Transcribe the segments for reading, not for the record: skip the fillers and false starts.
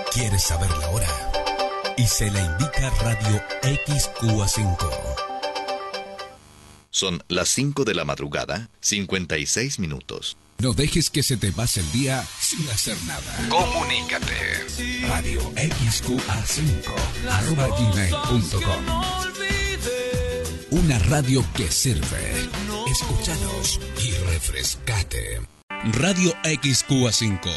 ¿Quieres saber la hora? Y se la indica Radio XQA5. Son las 5 de la madrugada, 56 minutos. No dejes que se te pase el día sin hacer nada. Comunícate. Radio XQA5 @gmail.com. Una radio que sirve. Escúchanos y refrescate. Radio XQA5.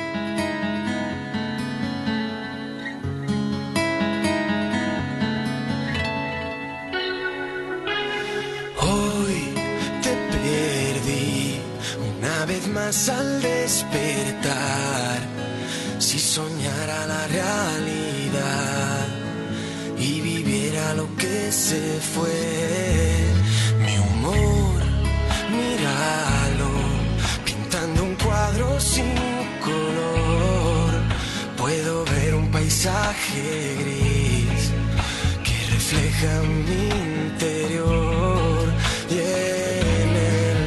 Al despertar, si soñara la realidad y viviera lo que se fue, mi humor, míralo, pintando un cuadro sin color, puedo ver un paisaje gris que refleja mi interior y en él,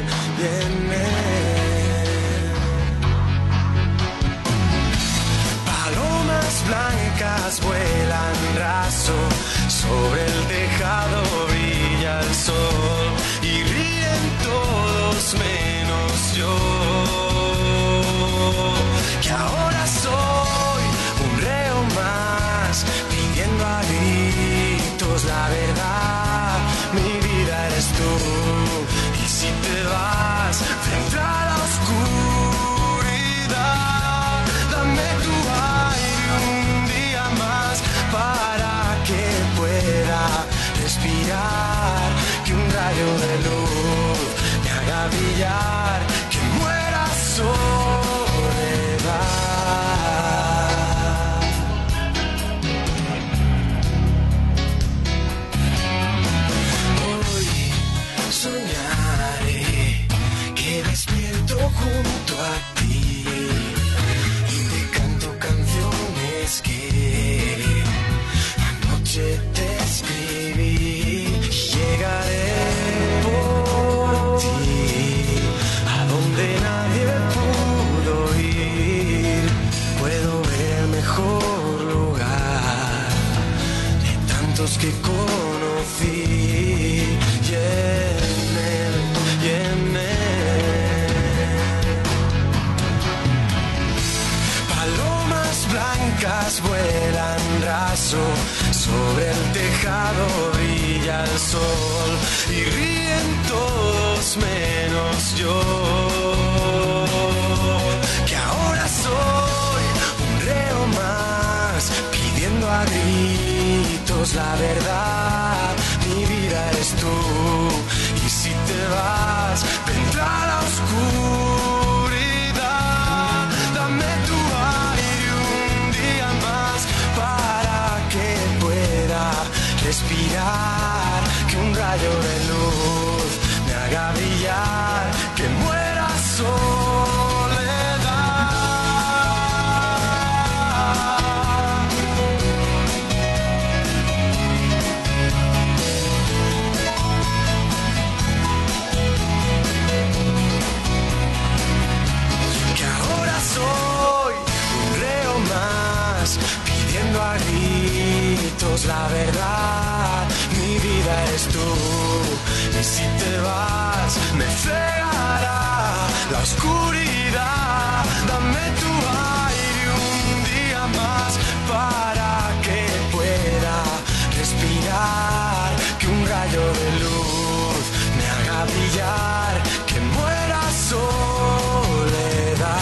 blancas vuelan raso, sobre el tejado brilla el sol y ríen todos menos yo, que ahora soy un reo más, pidiendo a gritos la verdad, mi vida eres tú, y si te vas frente a la oscuridad, dame tu para que pueda respirar, que un rayo de luz me haga brillar, que muera soledad. Hoy soñaré que despierto junto a ti y te canto canciones que te escribí, llegaré por ti a donde nadie pudo ir, puedo ver el mejor lugar de tantos que conocí y en él, palomas blancas vuelan raso, sobre el tejado brilla el sol y ríen todos menos yo, que ahora soy un reo más, pidiendo a gritos la verdad, mi vida eres tú, y si te vas vendrá la oscuridad, dame tu aire un día más para que pueda respirar, que un rayo de luz me haga brillar, que muera soledad. Que ahora soy un reo más, pidiendo a gritos la verdad, mi vida eres tú, y si te vas me cegará la oscuridad, dame tu aire un día más para que pueda respirar, que un rayo de luz me haga brillar, que muera soledad.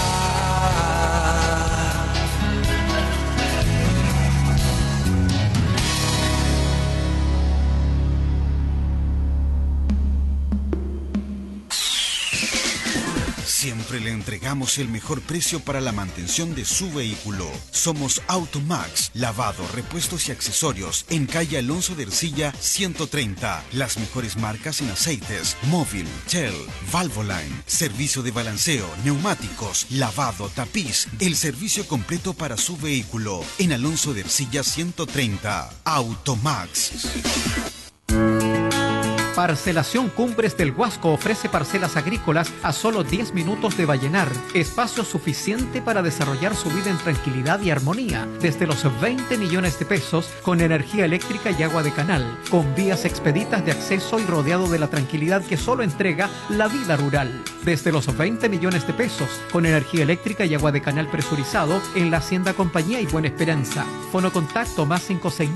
Siempre le entregamos el mejor precio para la mantención de su vehículo. Somos Automax, lavado, repuestos y accesorios en calle Alonso de Ercilla 130. Las mejores marcas en aceites, Móvil, Shell, Valvoline, servicio de balanceo, neumáticos, lavado, tapiz, el servicio completo para su vehículo en Alonso de Ercilla 130. Automax. Parcelación Cumbres del Huasco ofrece parcelas agrícolas a solo 10 minutos de Vallenar. Espacio suficiente para desarrollar su vida en tranquilidad y armonía. Desde los 20 millones de pesos con energía eléctrica y agua de canal. Con vías expeditas de acceso y rodeado de la tranquilidad que solo entrega la vida rural. Desde los 20 millones de pesos con energía eléctrica y agua de canal presurizado en la Hacienda Compañía y Buena Esperanza. Fono contacto más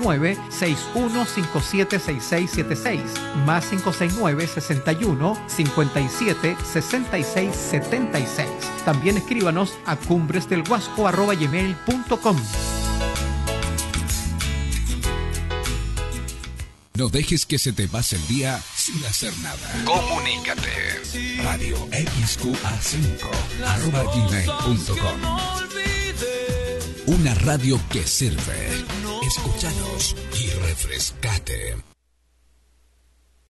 569-6157-6676. Más 569-61-57-6676. También escríbanos a cumbresdelhuasco@gmail.com. No dejes que se te pase el día sin hacer nada. Comunícate. Radio XQA5 @gmail.com. Una radio que sirve. Escúchanos y refrescate.